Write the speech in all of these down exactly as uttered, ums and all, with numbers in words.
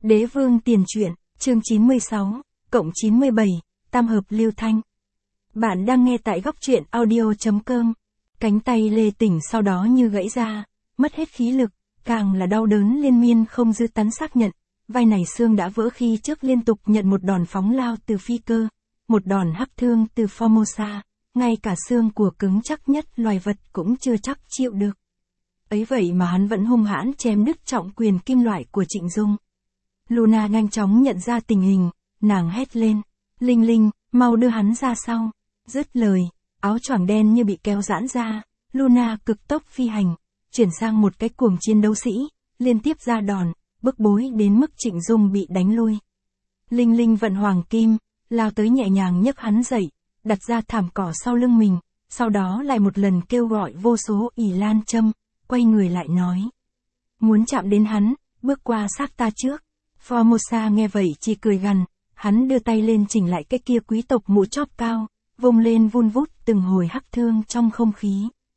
Đế vương tiền truyện, chương chín mươi sáu, cộng chín mươi bảy, tam hợp lưu thanh. Bạn đang nghe tại góc truyện audio.com. Cánh tay Lê Tỉnh sau đó như gãy ra, mất hết khí lực, càng là đau đớn liên miên không dư tán xác nhận. Vai này xương đã vỡ khi trước liên tục nhận một đòn phóng lao từ phi cơ, một đòn hắc thương từ Formosa, ngay cả xương của cứng chắc nhất loài vật cũng chưa chắc chịu được. Ấy vậy mà hắn vẫn hung hãn chém đứt trọng quyền kim loại của Trịnh Dung. Luna nhanh chóng nhận ra tình hình, nàng hét lên, Linh Linh, mau đưa hắn ra sau. Dứt lời, áo choàng đen như bị kéo giãn ra, Luna cực tốc phi hành, chuyển sang một cái cuồng chiến đấu sĩ, liên tiếp ra đòn, bức bối đến mức Trịnh Dung bị đánh lui. Linh Linh vận hoàng kim, lao tới nhẹ nhàng nhấc hắn dậy, đặt ra thảm cỏ sau lưng mình, sau đó lại một lần kêu gọi vô số ỷ lan châm, quay người lại nói. Muốn chạm đến hắn, bước qua xác ta trước. Formosa nghe vậy chỉ cười gằn, hắn đưa tay lên chỉnh lại cái kia quý tộc mũ chóp cao, vung lên vun vút từng hồi hắc thương trong không khí.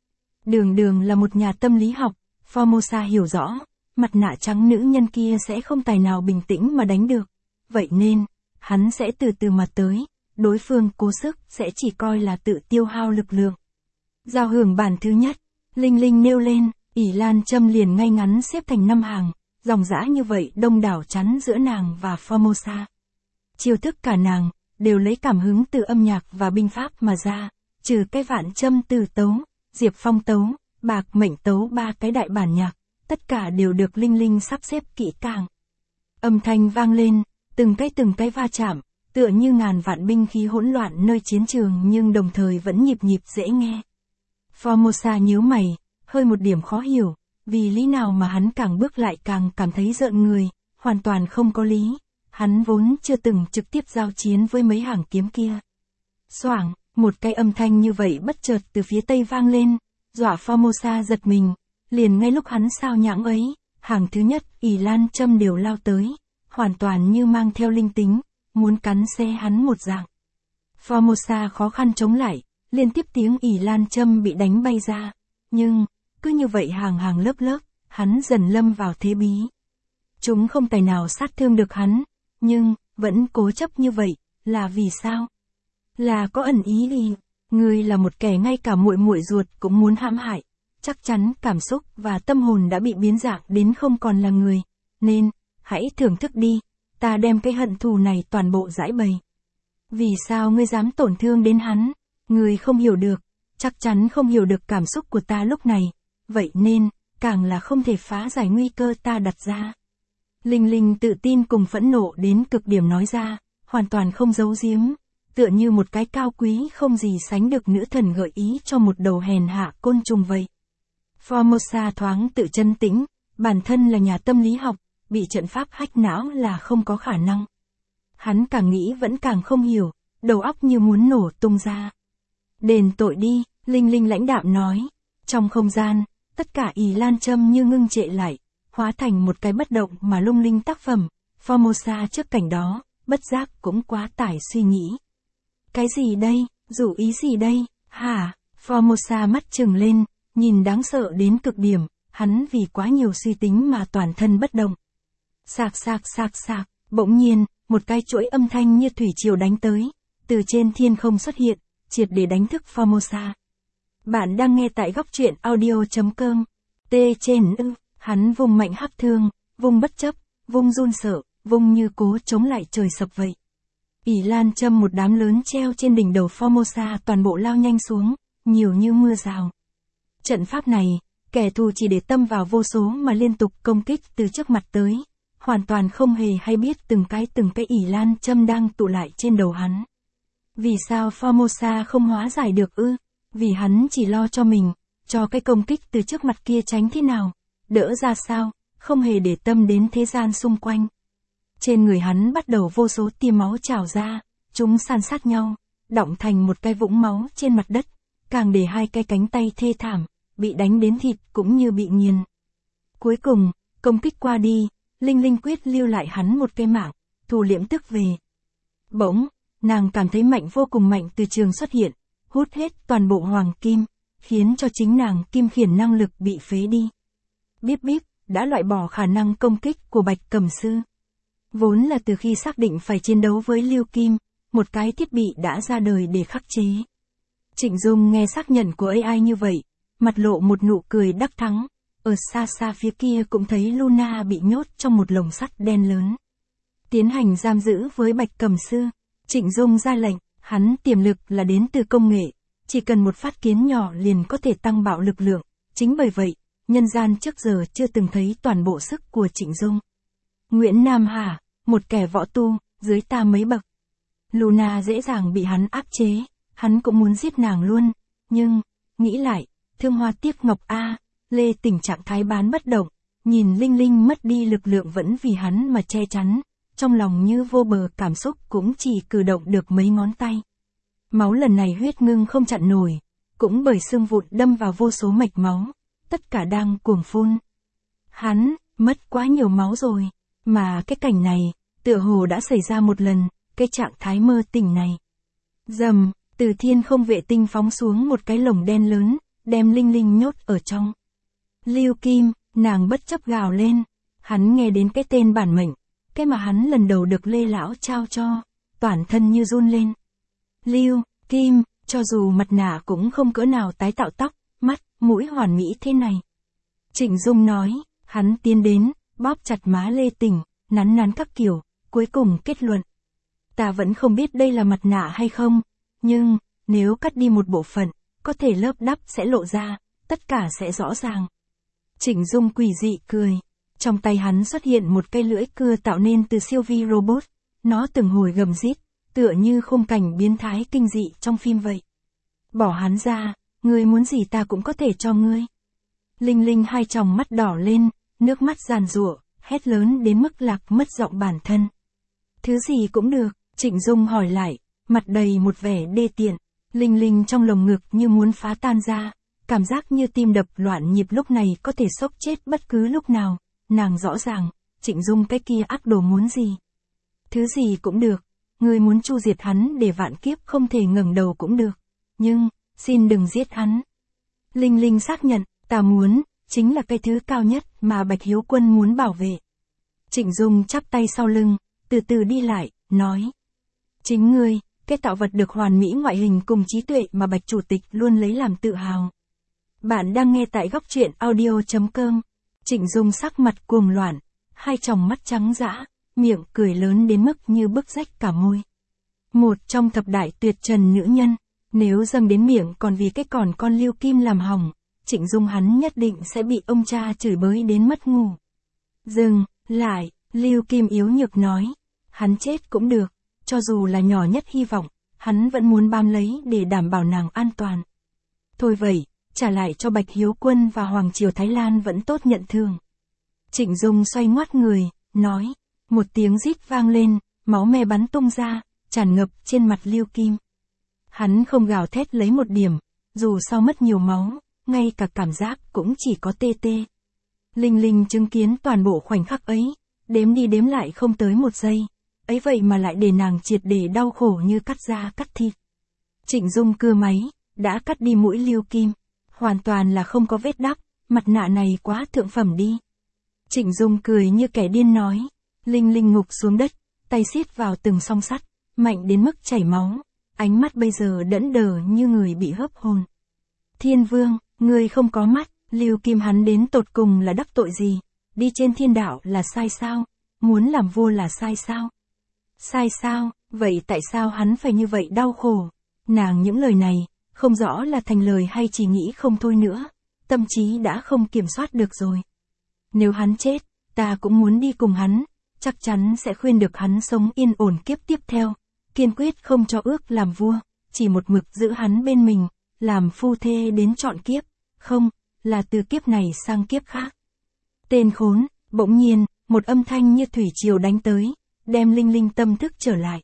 Đường đường là một nhà tâm lý học, Formosa hiểu rõ, mặt nạ trắng nữ nhân kia sẽ không tài nào bình tĩnh mà đánh được. Vậy nên, hắn sẽ từ từ mà tới, đối phương cố sức sẽ chỉ coi là tự tiêu hao lực lượng. Giao hưởng bản thứ nhất, Linh Linh nêu lên, ỷ lan châm liền ngay ngắn xếp thành năm hàng, dòng dã như vậy đông đảo chắn giữa nàng và Formosa. Chiêu thức cả nàng, đều lấy cảm hứng từ âm nhạc và binh pháp mà ra, trừ cái vạn châm từ tấu, diệp phong tấu, bạc mệnh tấu ba cái đại bản nhạc, tất cả đều được Linh Linh sắp xếp kỹ càng. Âm thanh vang lên, từng cái từng cái va chạm, tựa như ngàn vạn binh khí hỗn loạn nơi chiến trường nhưng đồng thời vẫn nhịp nhịp dễ nghe. Formosa nhíu mày, hơi một điểm khó hiểu, vì lý nào mà hắn càng bước lại càng cảm thấy rợn người, hoàn toàn không có lý, hắn vốn chưa từng trực tiếp giao chiến với mấy hàng kiếm kia. Xoảng, một cái âm thanh như vậy bất chợt từ phía tây vang lên, dọa Formosa giật mình, liền ngay lúc hắn sao nhãng ấy, hàng thứ nhất ỷ lan châm đều lao tới, hoàn toàn như mang theo linh tính, muốn cắn xé hắn một dạng. Formosa khó khăn chống lại, liên tiếp tiếng ỷ lan châm bị đánh bay ra, nhưng cứ như vậy hàng hàng lớp lớp, hắn dần lâm vào thế bí. Chúng không tài nào sát thương được hắn, nhưng vẫn cố chấp như vậy, là vì sao? Là có ẩn ý gì? Ngươi là một kẻ ngay cả muội muội ruột cũng muốn hãm hại, chắc chắn cảm xúc và tâm hồn đã bị biến dạng đến không còn là người, nên hãy thưởng thức đi, ta đem cái hận thù này toàn bộ giải bày. Vì sao ngươi dám tổn thương đến hắn? Ngươi không hiểu được, chắc chắn không hiểu được cảm xúc của ta lúc này, vậy nên, càng là không thể phá giải nguy cơ ta đặt ra. Linh Linh tự tin cùng phẫn nộ đến cực điểm nói ra, hoàn toàn không giấu giếm, tựa như một cái cao quý không gì sánh được nữ thần gợi ý cho một đầu hèn hạ côn trùng vậy. Formosa thoáng tự chân tĩnh, bản thân là nhà tâm lý học, bị trận pháp hack não là không có khả năng. Hắn càng nghĩ vẫn càng không hiểu, đầu óc như muốn nổ tung ra. Đền tội đi, Linh Linh lãnh đạm nói. Trong không gian, tất cả ỷ lan châm như ngưng trệ lại, hóa thành một cái bất động mà lung linh tác phẩm. Formosa trước cảnh đó, bất giác cũng quá tải suy nghĩ. Cái gì đây, dụ ý gì đây, hả? Formosa mắt trừng lên, nhìn đáng sợ đến cực điểm, hắn vì quá nhiều suy tính mà toàn thân bất động. Sạc sạc sạc sạc, bỗng nhiên, một cái chuỗi âm thanh như thủy triều đánh tới, từ trên thiên không xuất hiện, triệt để đánh thức Formosa. Bạn đang nghe tại góc truyện audio.com. T trên ư, hắn vùng mạnh hắc thương, vùng bất chấp, vùng run sợ, vùng như cố chống lại trời sập vậy. ỷ lan châm một đám lớn treo trên đỉnh đầu Formosa toàn bộ lao nhanh xuống, nhiều như mưa rào. Trận pháp này, kẻ thù chỉ để tâm vào vô số mà liên tục công kích từ trước mặt tới, hoàn toàn không hề hay biết từng cái từng cái ỷ lan châm đang tụ lại trên đầu hắn. Vì sao Formosa không hóa giải được ư? Vì hắn chỉ lo cho mình, cho cái công kích từ trước mặt kia tránh thế nào, đỡ ra sao, không hề để tâm đến thế gian xung quanh. Trên người hắn bắt đầu vô số tia máu trào ra, chúng san sát nhau, đọng thành một cái vũng máu trên mặt đất, càng để hai cái cánh tay thê thảm, bị đánh đến thịt cũng như bị nghiền. Cuối cùng, công kích qua đi, Linh Linh quyết lưu lại hắn một cái mạng, thu liễm tức về. Bỗng, nàng cảm thấy mạnh vô cùng mạnh từ trường xuất hiện, hút hết toàn bộ hoàng kim, khiến cho chính nàng kim khiển năng lực bị phế đi. Bíp bíp, đã loại bỏ khả năng công kích của Bạch Cẩm Sư. Vốn là từ khi xác định phải chiến đấu với Lưu Kim, một cái thiết bị đã ra đời để khắc chế. Trịnh Dung nghe xác nhận của a i như vậy, mặt lộ một nụ cười đắc thắng. Ở xa xa phía kia cũng thấy Luna bị nhốt trong một lồng sắt đen lớn. Tiến hành giam giữ với Bạch Cẩm Sư. Trịnh Dung ra lệnh, hắn tiềm lực là đến từ công nghệ, chỉ cần một phát kiến nhỏ liền có thể tăng bạo lực lượng. Chính bởi vậy, nhân gian trước giờ chưa từng thấy toàn bộ sức của Trịnh Dung. Nguyễn Nam Hà, một kẻ võ tu, dưới ta mấy bậc. Luna dễ dàng bị hắn áp chế, hắn cũng muốn giết nàng luôn, nhưng, nghĩ lại, thương hoa tiếc ngọc a, Lê Tình trạng thái bán bất động, nhìn Linh Linh mất đi lực lượng vẫn vì hắn mà che chắn, trong lòng như vô bờ cảm xúc cũng chỉ cử động được mấy ngón tay. Máu lần này huyết ngưng không chặn nổi, cũng bởi xương vụn đâm vào vô số mạch máu, tất cả đang cuồng phun. Hắn, mất quá nhiều máu rồi, mà cái cảnh này, tựa hồ đã xảy ra một lần, cái trạng thái mơ tỉnh này. Dầm, từ thiên không vệ tinh phóng xuống một cái lồng đen lớn, đem Linh Linh nhốt ở trong. Lưu Kim, nàng bất chấp gào lên, hắn nghe đến cái tên bản mệnh, cái mà hắn lần đầu được Lê Lão trao cho, toàn thân như run lên. Lưu Kim, cho dù mặt nạ cũng không cỡ nào tái tạo tóc, mắt, mũi hoàn mỹ thế này. Trịnh Dung nói, hắn tiến đến, bóp chặt má Lê Tình, nắn nắn các kiểu, cuối cùng kết luận. Ta vẫn không biết đây là mặt nạ hay không, nhưng, nếu cắt đi một bộ phận, có thể lớp đắp sẽ lộ ra, tất cả sẽ rõ ràng. Trịnh Dung quỷ dị cười. Trong tay hắn xuất hiện một cây lưỡi cưa tạo nên từ siêu vi robot. Nó từng hồi gầm rít, tựa như khung cảnh biến thái kinh dị trong phim vậy. Bỏ hắn ra, ngươi muốn gì ta cũng có thể cho ngươi. Linh Linh hai tròng mắt đỏ lên, nước mắt giàn giụa, hét lớn đến mức lạc mất giọng bản thân. Thứ gì cũng được, Trịnh Dung hỏi lại, mặt đầy một vẻ đê tiện. Linh Linh trong lồng ngực như muốn phá tan ra, cảm giác như tim đập loạn nhịp lúc này có thể sốc chết bất cứ lúc nào. Nàng rõ ràng, Trịnh Dung cái kia ác đồ muốn gì. Thứ gì cũng được, ngươi muốn chu diệt hắn để vạn kiếp không thể ngẩng đầu cũng được. Nhưng, xin đừng giết hắn. Linh Linh xác nhận, ta muốn, chính là cái thứ cao nhất mà Bạch Hiếu Quân muốn bảo vệ. Trịnh Dung chắp tay sau lưng, từ từ đi lại, nói. Chính ngươi, cái tạo vật được hoàn mỹ ngoại hình cùng trí tuệ mà Bạch Chủ tịch luôn lấy làm tự hào. Bạn đang nghe tại góc truyện audio chấm com. Trịnh Dung sắc mặt cuồng loạn, hai tròng mắt trắng dã, miệng cười lớn đến mức như bức rách cả môi. Một trong thập đại tuyệt trần nữ nhân, nếu dâng đến miệng còn vì cái còn con Lưu Kim làm hỏng, Trịnh Dung hắn nhất định sẽ bị ông cha chửi bới đến mất ngủ. Dừng, lại, Lưu Kim yếu nhược nói, hắn chết cũng được, cho dù là nhỏ nhất hy vọng, hắn vẫn muốn bám lấy để đảm bảo nàng an toàn. Thôi vậy, trả lại cho Bạch Hiếu Quân và Hoàng Triều Thái Lan vẫn tốt nhận thương. Trịnh Dung xoay ngoắt người, nói, một tiếng rít vang lên, máu me bắn tung ra, tràn ngập trên mặt Lưu Kim. Hắn không gào thét lấy một điểm, dù sau mất nhiều máu, ngay cả cảm giác cũng chỉ có tê tê. Linh Linh chứng kiến toàn bộ khoảnh khắc ấy, đếm đi đếm lại không tới một giây, ấy vậy mà lại để nàng triệt để đau khổ như cắt da cắt thịt. Trịnh Dung cưa máy, đã cắt đi mũi Lưu Kim. Hoàn toàn là không có vết đắp, mặt nạ này quá thượng phẩm đi. Trịnh Dung cười như kẻ điên nói. Linh Linh ngục xuống đất, tay siết vào từng song sắt, mạnh đến mức chảy máu, ánh mắt bây giờ đẫn đờ như người bị hớp hồn. Thiên Vương, ngươi không có mắt, Lưu Kim hắn đến tột cùng là đắc tội gì? Đi trên thiên đạo là sai sao? Muốn làm vua là sai sao? Sai sao? Vậy tại sao hắn phải như vậy đau khổ? Nàng những lời này, không rõ là thành lời hay chỉ nghĩ không thôi nữa, tâm trí đã không kiểm soát được rồi. Nếu hắn chết, ta cũng muốn đi cùng hắn, chắc chắn sẽ khuyên được hắn sống yên ổn kiếp tiếp theo, kiên quyết không cho ước làm vua, chỉ một mực giữ hắn bên mình, làm phu thê đến trọn kiếp, không, là từ kiếp này sang kiếp khác. Tên khốn, bỗng nhiên, một âm thanh như thủy triều đánh tới, đem Linh Linh tâm thức trở lại.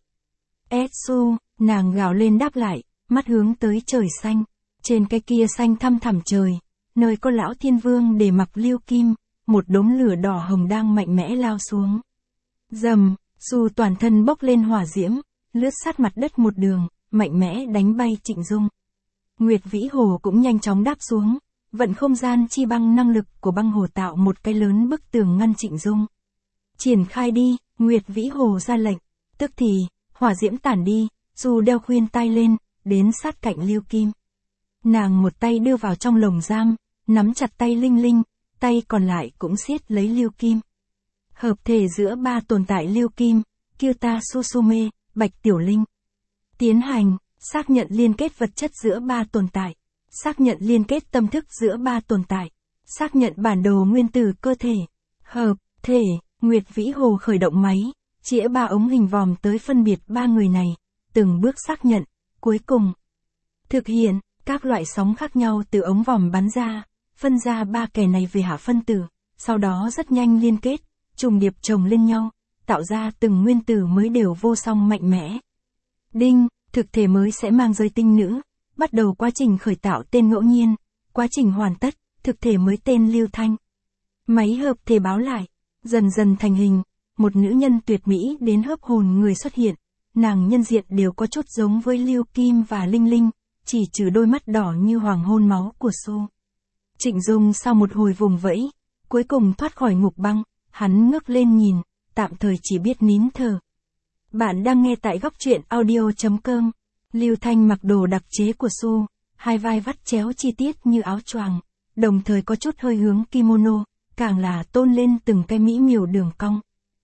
Etsu, nàng gào lên đáp lại, mắt hướng tới trời xanh, trên cái kia xanh thăm thẳm trời, nơi có lão thiên vương để mặc Lưu Kim, một đốm lửa đỏ hồng đang mạnh mẽ lao xuống. Dầm, Su toàn thân bốc lên hỏa diễm, lướt sát mặt đất một đường, mạnh mẽ đánh bay Trịnh Dung. Nguyệt Vĩ Hồ cũng nhanh chóng đáp xuống, vận không gian chi băng năng lực của băng hồ tạo một cái lớn bức tường ngăn Trịnh Dung. Triển khai đi, Nguyệt Vĩ Hồ ra lệnh, tức thì, hỏa diễm tản đi, Du đeo khuyên tai lên, đến sát cạnh Lưu Kim. Nàng một tay đưa vào trong lồng giam, nắm chặt tay Linh Linh, tay còn lại cũng siết lấy Lưu Kim. Hợp thể giữa ba tồn tại Lưu Kim, Kyuta Susume, Bạch Tiểu Linh. Tiến hành, xác nhận liên kết vật chất giữa ba tồn tại. Xác nhận liên kết tâm thức giữa ba tồn tại. Xác nhận bản đồ nguyên tử cơ thể. Hợp, thể, Nguyệt Vĩ Hồ khởi động máy, chĩa ba ống hình vòm tới phân biệt ba người này, từng bước xác nhận, cuối cùng. Thực hiện, các loại sóng khác nhau từ ống vòm bắn ra, phân ra ba kẻ này về hạ phân tử, sau đó rất nhanh liên kết, trùng điệp chồng lên nhau, tạo ra từng nguyên tử mới đều vô song mạnh mẽ. Đinh, thực thể mới sẽ mang giới tinh nữ, bắt đầu quá trình khởi tạo tên ngẫu nhiên, quá trình hoàn tất, thực thể mới tên Lưu Thanh. Máy hợp thể báo lại, dần dần thành hình, một nữ nhân tuyệt mỹ đến hớp hồn người xuất hiện, nàng nhân diện đều có chút giống với Lưu Kim và Linh Linh, chỉ trừ đôi mắt đỏ như hoàng hôn máu của Su. Trịnh Dung sau một hồi vùng vẫy, cuối cùng thoát khỏi ngục băng, hắn ngước lên nhìn, tạm thời chỉ biết nín thở. Bạn đang nghe tại góc truyện audio chấm com. Lưu Thanh mặc đồ đặc chế của Su, hai vai vắt chéo chi tiết như áo choàng, đồng thời có chút hơi hướng kimono, càng là tôn lên từng cái mỹ miều đường cong.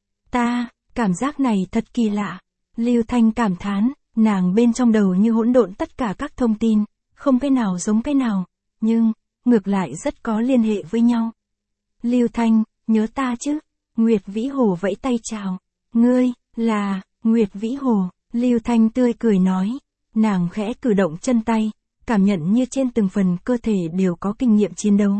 Ta, cảm giác này thật kỳ lạ. Lưu Thanh cảm thán, nàng bên trong đầu như hỗn độn tất cả các thông tin, không cái nào giống cái nào, nhưng, ngược lại rất có liên hệ với nhau. Lưu Thanh, nhớ ta chứ? Nguyệt Vĩ Hồ vẫy tay chào. Ngươi, là, Nguyệt Vĩ Hồ, Lưu Thanh tươi cười nói. Nàng khẽ cử động chân tay, cảm nhận như trên từng phần cơ thể đều có kinh nghiệm chiến đấu.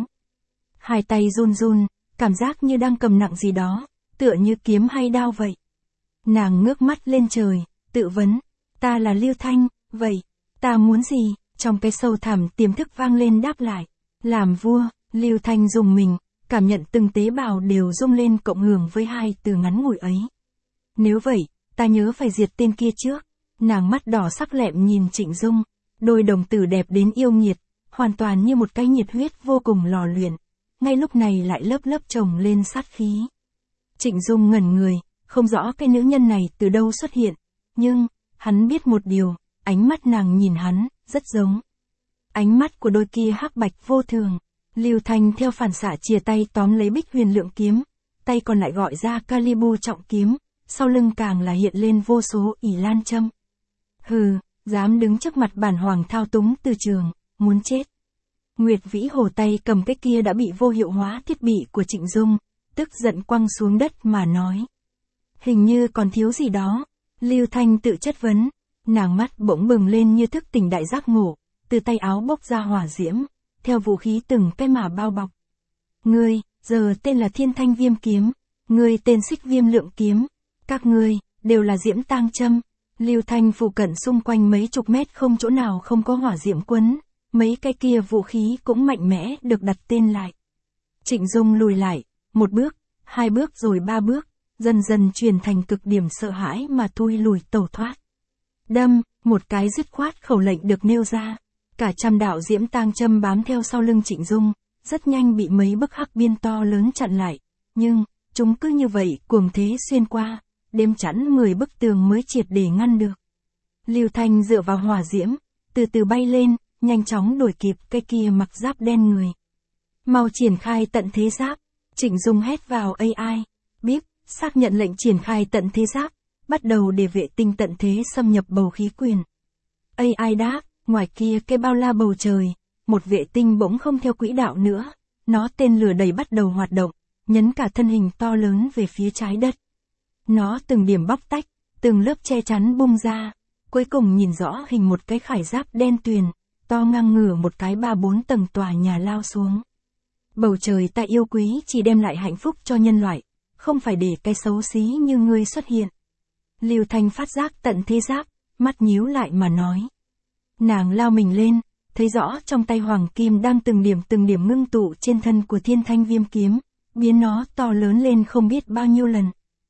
Hai tay run run, cảm giác như đang cầm nặng gì đó, tựa như kiếm hay đao vậy. Nàng ngước mắt lên trời, tự vấn, ta là Lưu Thanh, vậy, ta muốn gì? Trong cái sâu thẳm tiềm thức vang lên đáp lại, làm vua. Lưu Thanh dùng mình, cảm nhận từng tế bào đều rung lên cộng hưởng với hai từ ngắn ngủi ấy. Nếu vậy, ta nhớ phải diệt tên kia trước. Nàng mắt đỏ sắc lẹm nhìn Trịnh Dung, đôi đồng tử đẹp đến yêu nghiệt, hoàn toàn như một cái nhiệt huyết vô cùng lò luyện, ngay lúc này lại lớp lớp chồng lên sát khí. Trịnh Dung ngẩn người, không rõ cái nữ nhân này từ đâu xuất hiện, nhưng, hắn biết một điều, ánh mắt nàng nhìn hắn, rất giống. Ánh mắt của đôi kia hắc bạch vô thường. Lưu Thanh theo phản xạ chìa tay tóm lấy Bích Huyền Lượng kiếm, tay còn lại gọi ra Calibu trọng kiếm, sau lưng càng là hiện lên vô số ỷ lan châm. Hừ, dám đứng trước mặt bản hoàng thao túng từ trường, muốn chết. Nguyệt Vĩ Hồ tay cầm cái kia đã bị vô hiệu hóa thiết bị của Trịnh Dung, tức giận quăng xuống đất mà nói. Hình như còn thiếu gì đó. Lưu Thanh tự chất vấn, nàng mắt bỗng bừng lên như thức tỉnh đại giác ngộ, từ tay áo bốc ra hỏa diễm, theo vũ khí từng cái mà bao bọc. Ngươi, giờ tên là Thiên Thanh Viêm Kiếm, ngươi tên Xích Viêm Lượng Kiếm, các ngươi, đều là diễm tang châm. Lưu Thanh phụ cận xung quanh mấy chục mét không chỗ nào không có hỏa diễm quấn, mấy cái kia vũ khí cũng mạnh mẽ được đặt tên lại. Trịnh Dung lùi lại, một bước, hai bước rồi ba bước, dần dần truyền thành cực điểm sợ hãi mà thui lùi tẩu thoát. Đâm, một cái dứt khoát khẩu lệnh được nêu ra, cả trăm đạo diễm tang châm bám theo sau lưng Trịnh Dung, rất nhanh bị mấy bức hắc biên to lớn chặn lại, nhưng, chúng cứ như vậy cuồng thế xuyên qua, đêm chắn mười bức tường mới triệt để ngăn được. Lưu Thanh dựa vào hỏa diễm, từ từ bay lên, nhanh chóng đuổi kịp cái kia mặc giáp đen người. Mau triển khai tận thế giáp. Trịnh Dung hét vào a i, bíp, xác nhận lệnh triển khai tận thế giáp, bắt đầu để vệ tinh tận thế xâm nhập bầu khí quyển. a i đáp, ngoài kia cái bao la bầu trời, một vệ tinh bỗng không theo quỹ đạo nữa, nó tên lửa đầy bắt đầu hoạt động, nhấn cả thân hình to lớn về phía trái đất. Nó từng điểm bóc tách, từng lớp che chắn bung ra, cuối cùng nhìn rõ hình một cái khải giáp đen tuyền, to ngang ngửa một cái ba bốn tầng tòa nhà lao xuống. Bầu trời ta yêu quý chỉ đem lại hạnh phúc cho nhân loại, không phải để cái xấu xí như ngươi xuất hiện. Lưu Thanh phát giác tận thế giáp, mắt nhíu lại mà nói. Nàng lao mình lên, thấy rõ trong tay hoàng kim đang từng điểm từng điểm ngưng tụ trên thân của Thiên Thanh Viêm Kiếm, biến nó to lớn lên không biết bao nhiêu lần.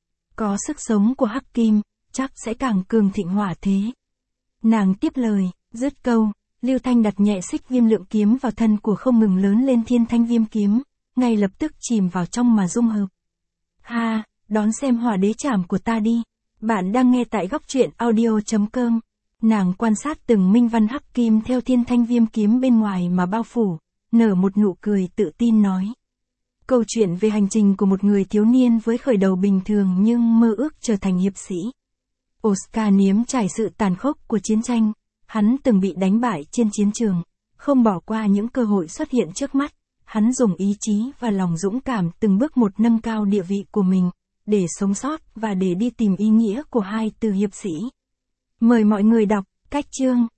Có sức sống của hắc kim, chắc sẽ càng cường thịnh hỏa thế. Nàng tiếp lời, dứt câu, Lưu Thanh đặt nhẹ Xích Viêm Lượng Kiếm vào thân của không ngừng lớn lên Thiên Thanh Viêm Kiếm, ngay lập tức chìm vào trong mà dung hợp. Ha, đón xem hỏa đế trảm của ta đi. Bạn đang nghe tại góc truyện audio.com. Nàng quan sát từng minh văn hắc kim theo thiên thanh viêm kiếm bên ngoài mà bao phủ, nở một nụ cười tự tin nói. Câu chuyện về hành trình của một người thiếu niên với khởi đầu bình thường nhưng mơ ước trở thành hiệp sĩ. Oscar nếm trải sự tàn khốc của chiến tranh, hắn từng bị đánh bại trên chiến trường, không bỏ qua những cơ hội xuất hiện trước mắt, hắn dùng ý chí và lòng dũng cảm từng bước một nâng cao địa vị của mình, để sống sót và để đi tìm ý nghĩa của hai từ hiệp sĩ. Mời mọi người đọc, cách chương.